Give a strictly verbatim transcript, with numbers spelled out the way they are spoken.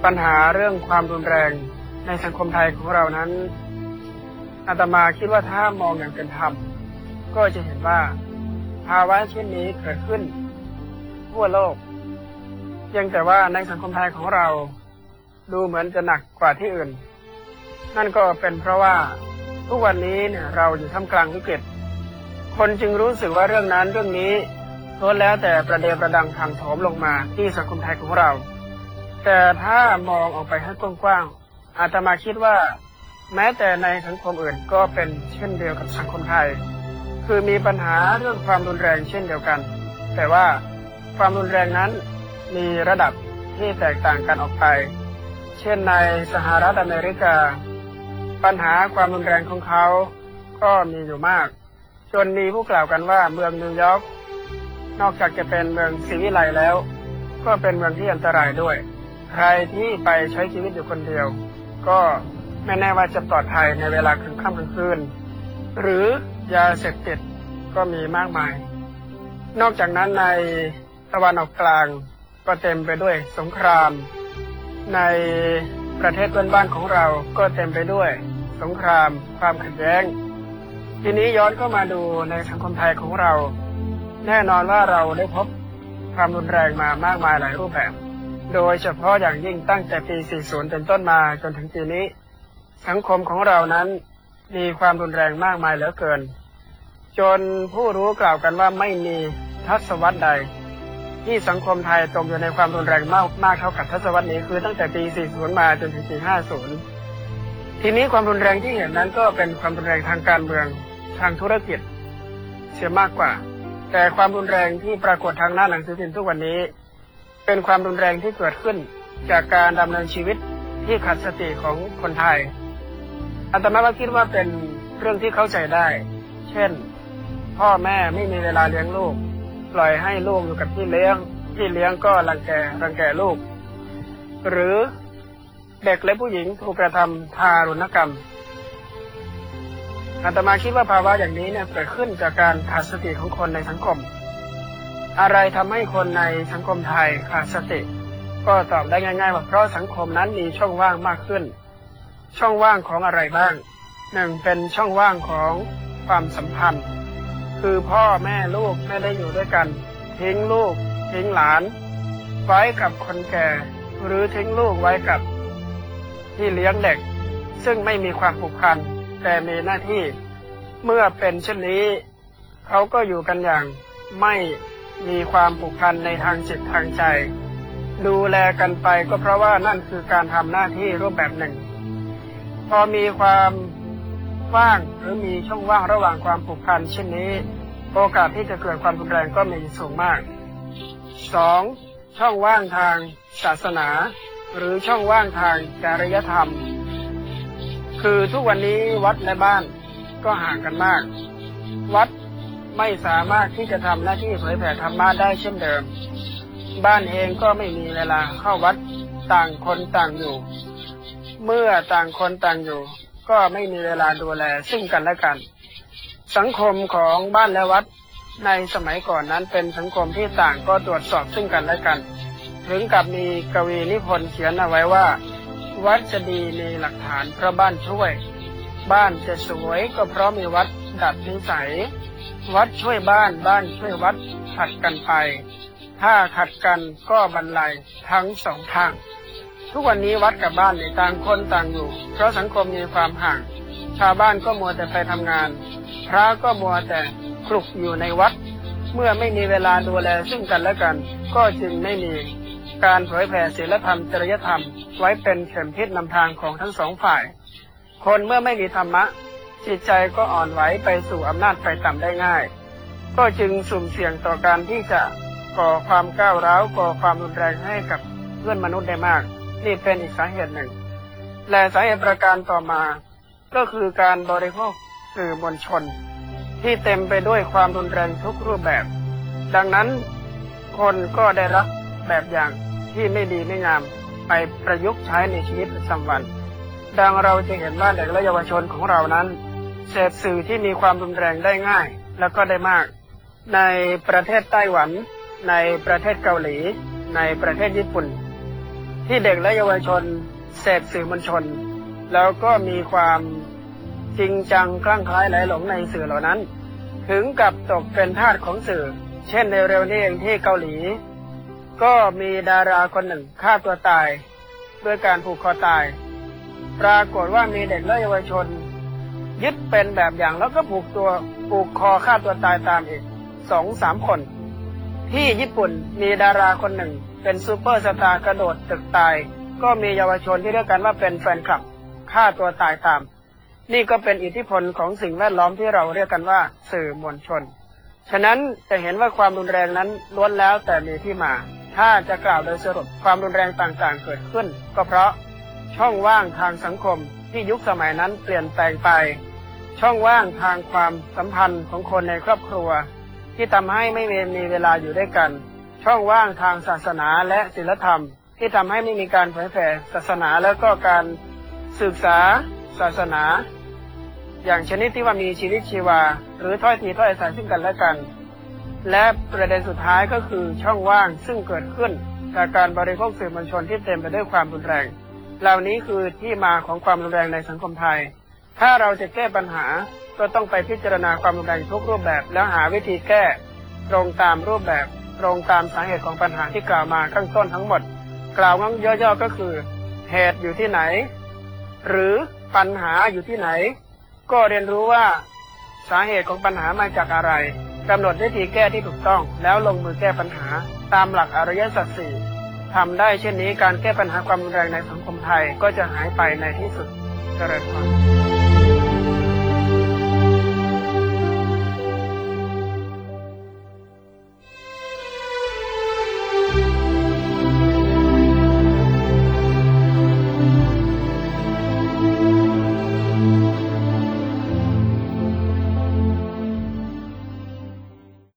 ปัญหาเรื่องความรุนแรงในสังคมไทยของเรานั้นอาตมาคิดว่าถ้ามองอย่างเป็นธรรมก็จะเห็นว่าภาวะเช่นนี้เกิดขึ้นทั่วโลกเพียงแต่ว่าในสังคมไทยของเราดูเหมือนจะหนักกว่าที่อื่นนั่นก็เป็นเพราะว่าทุกวันนี้เนี่ยเราอยู่ท่ามกลางวิกฤตคนจึงรู้สึกว่าเรื่องนั้นเรื่องนี้ล้วนแล้วแต่ประเดประดังพังโถมลงมาที่สังคมไทยของเราแต่ถ้ามองออกไปให้กว้างๆอาตมาคิดว่าแม้แต่ในสังคมอื่นก็เป็นเช่นเดียวกับสังคมไทยคือมีปัญหาเรื่องความรุนแรงเช่นเดียวกันแต่ว่าความรุนแรงนั้นมีระดับที่แตกต่างกันออกไปเช่นในสหรัฐอเมริกาปัญหาความรุนแรงของเขาก็มีอยู่มากจนมีผู้กล่าวกันว่าเมืองนิวยอร์กนอกจากจะเป็นเมืองศรีวิไลแล้วก็เป็นเมืองที่อันตรายด้วยใครที่ไปใช้ชีวิตอยู่คนเดียวก็ไม่แน่ว่าจะปลอดภัยในเวลากลางค่ำกลางคืนหรือยาเสพติดก็มีมากมายนอกจากนั้นในตะวันออกกลางก็เต็มไปด้วยสงครามในประเทศเพื่อนบ้านของเราก็เต็มไปด้วยสงครามความขัดแย้งทีนี้ย้อนเข้ามาดูในสังคมไทยของเราแน่นอนว่าเราได้พบความรุนแรงมามากมายหลายรูปแบบโดยเฉพาะอย่างยิ่งตั้งแต่ปี สี่สิบ เป็นต้นมาจนถึงปีนี้สังคมของเรานั้นมีความรุนแรงมากมายเหลือเกินจนผู้รู้กล่าวกันว่าไม่มีทศวรรษใดที่สังคมไทยตกอยู่ในความรุนแรงมากมากเท่ากับทศวรรษนี้คือตั้งแต่ปี สี่สิบ มาจนถึงปี ห้าสิบ ทีนี้ความรุนแรงที่เห็นนั้นก็เป็นความรุนแรงทางการเมืองทางธุรกิจเสียมากกว่าแต่ความรุนแรงที่ปรากฏทางหน้าหนังสือพิมพ์ทุกวันนี้เป็นความรุนแรงที่เกิดขึ้นจากการดำเนินชีวิตที่ขัดสติของคนไทยอาตมาก็คิดว่าเป็นเรื่องที่เข้าใจได้เช่นพ่อแม่ไม่มีเวลาเลี้ยงลูกปล่อยให้ลูกอยู่กับพี่เลี้ยงพี่เลี้ยงก็รังแกรังแกลูกหรือเด็กและผู้หญิงถูกกระทำทารุณกรรมอาตมาคิดว่าภาวะอย่างนี้เนี่ยเกิดขึ้นจากการขาดสติของคนในสังคมอะไรทำให้คนในสังคมไทยขาดสติก็ตอบได้ง่ายๆว่าเพราะสังคมนั้นมีช่องว่างมากขึ้นช่องว่างของอะไรบ้างหนึ่งเป็นช่องว่างของความสัมพันธ์คือพ่อแม่ลูกไม่ได้อยู่ด้วยกันทิ้งลูกทิ้งหลานไว้กับคนแก่หรือทิ้งลูกไว้กับที่เลี้ยงเด็กซึ่งไม่มีความผูกพันแต่มีหน้าที่เมื่อเป็นเช่นนี้เขาก็อยู่กันอย่างไม่มีความผูกพันในทางจิตทางใจดูแลกันไปก็เพราะว่านั่นคือการทำหน้าที่รูปแบบหนึ่งพอมีความว่างหรือมีช่องว่างระหว่างความผูกพันเช่นนี้โอกาสที่จะเกิดความรุนแรงก็มีสูงมากสองช่องว่างทางศาสนาหรือช่องว่างทางจริยธรรมคือทุกวันนี้วัดและบ้านก็ห่างกันมากวัดไม่สามารถที่จะทำหน้าที่เผยแผ่ธรรมะได้เช่นเดิมบ้านเองก็ไม่มีเวลาเข้าวัดต่างคนต่างอยู่เมื่อต่างคนต่างอยู่ก็ไม่มีเวลาดูแลซึ่งกันและกันสังคมของบ้านและวัดในสมัยก่อนนั้นเป็นสังคมที่ต่างก็ตรวจสอบซึ่งกันและกันถึงกับมีกวีนิพนธ์เขียนเอาไว้ว่าวัดจะดีมีหลักฐานเพราะบ้านช่วยบ้านจะสวยก็เพราะมีวัดดัดนิสัยวัดช่วยบ้านบ้านช่วยวัดขัดกันไปถ้าขัดกันก็บรรลัยทั้งสองทางทุกวันนี้วัดกับบ้านในต่างคนต่างอยู่เพราะสังคมมีความห่างชาวบ้านก็มัวแต่ไปทำงานพระก็มัวแต่คลุกอยู่ในวัดเมื่อไม่มีเวลาดูแลซึ่งกันและกันก็จึงไม่มีการเผยแผ่ศีลธรรมจริยธรรมไว้เป็นเข็มทิศนำทางของทั้งสองฝ่ายคนเมื่อไม่มีธรรมะจิตใจก็อ่อนไหวไปสู่อำนาจไฟต่ำได้ง่ายก็จึงสุ่มเสี่ยงต่อการที่จะก่อความก้าวร้าวก่อความรุนแรงให้กับเพื่อนมนุษย์ได้มากนี่เป็นอีกสาเหตุหนึ่งและสาเหตุประการต่อมาก็คือการบริโภคสื่อมวลชนที่เต็มไปด้วยความรุนแรงทุกรูปแบบดังนั้นคนก็ได้รับแบบอย่างที่ไม่ดีไม่งามไปประยุกต์ใช้ในชีวิตประจำวันดังเราจะเห็นว่าเด็กและเยาวชนของเรานั้นเสพสื่อที่มีความรุนแรงได้ง่ายแล้วก็ได้มากในประเทศไต้หวันในประเทศเกาหลีในประเทศญี่ปุ่นที่เด็กและเยาวชนเสพสื่อมวลชนแล้วก็มีความจริงจังคลั่งไคล้ไหลหลงในสื่อเหล่านั้นถึงกับตกเป็นทาสของสื่อเช่นในเร็วนี้เองที่เกาหลีก็มีดาราคนหนึ่งฆ่าตัวตายด้วยการผูกคอตายปรากฏว่ามีเด็กและเยาวชนยึดเป็นแบบอย่างแล้วก็ผูกตัวผูกคอฆ่าตัวตายตามอีกสองสามคนที่ญี่ปุ่นมีดาราคนหนึ่งเป็นซูเปอร์สตาร์กระโดดตึกตายก็มีเยาวชนที่เรียกกันว่าเป็นแฟนคลับฆ่าตัวตายตามนี่ก็เป็นอิทธิพลของสิ่งแวดล้อมที่เราเรียกกันว่าสื่อมวลชนฉะนั้นจะเห็นว่าความรุนแรงนั้นล้วนแล้วแต่มีที่มาถ้าจะกล่าวโดยสรุปความรุนแรงต่างๆเกิดขึ้นก็เพราะช่องว่างทางสังคมที่ยุคสมัยนั้นเปลี่ยนแปลงไปช่องว่างทางความสัมพันธ์ของคนในครอบครัวที่ทำให้ไม่มีเวลาอยู่ด้วยกันช่องว่างทางศาสนาและศีลธรรมที่ทำให้ไม่มีการเผยแผ่ศาสนาแล้วก็การศึกษาศาสนาอย่างชนิดที่ว่ามีชีวิตชีวาหรือถ้อยทีถ้อยอาศัยซึ่งกันและกันและประเด็นสุดท้ายก็คือช่องว่างซึ่งเกิดขึ้นจากการบริโภคสื่อมวลชนที่เต็มไปด้วยความรุนแรงเหล่านี้คือที่มาของความรุนแรงในสังคมไทยถ้าเราจะแก้ปัญหาก็ต้องไปพิจารณาความรุนแรงทุกรูปแบบแล้วหาวิธีแก้ตรงตามรูปแบบตรงตามสาเหตุของปัญหาที่กล่าวมาข้างต้นทั้งหมดกล่าวงั้นย่อๆก็คือเหตุอยู่ที่ไหนหรือปัญหาอยู่ที่ไหนก็เรียนรู้ว่าสาเหตุของปัญหามาจากอะไรกำหนดวิธีแก้ที่ถูกต้องแล้วลงมือแก้ปัญหาตามหลักอริยสัจสี่ทำได้เช่นนี้การแก้ปัญหาความรุนแรงในสังคมไทยก็จะหายไปในที่สุดเจริญพร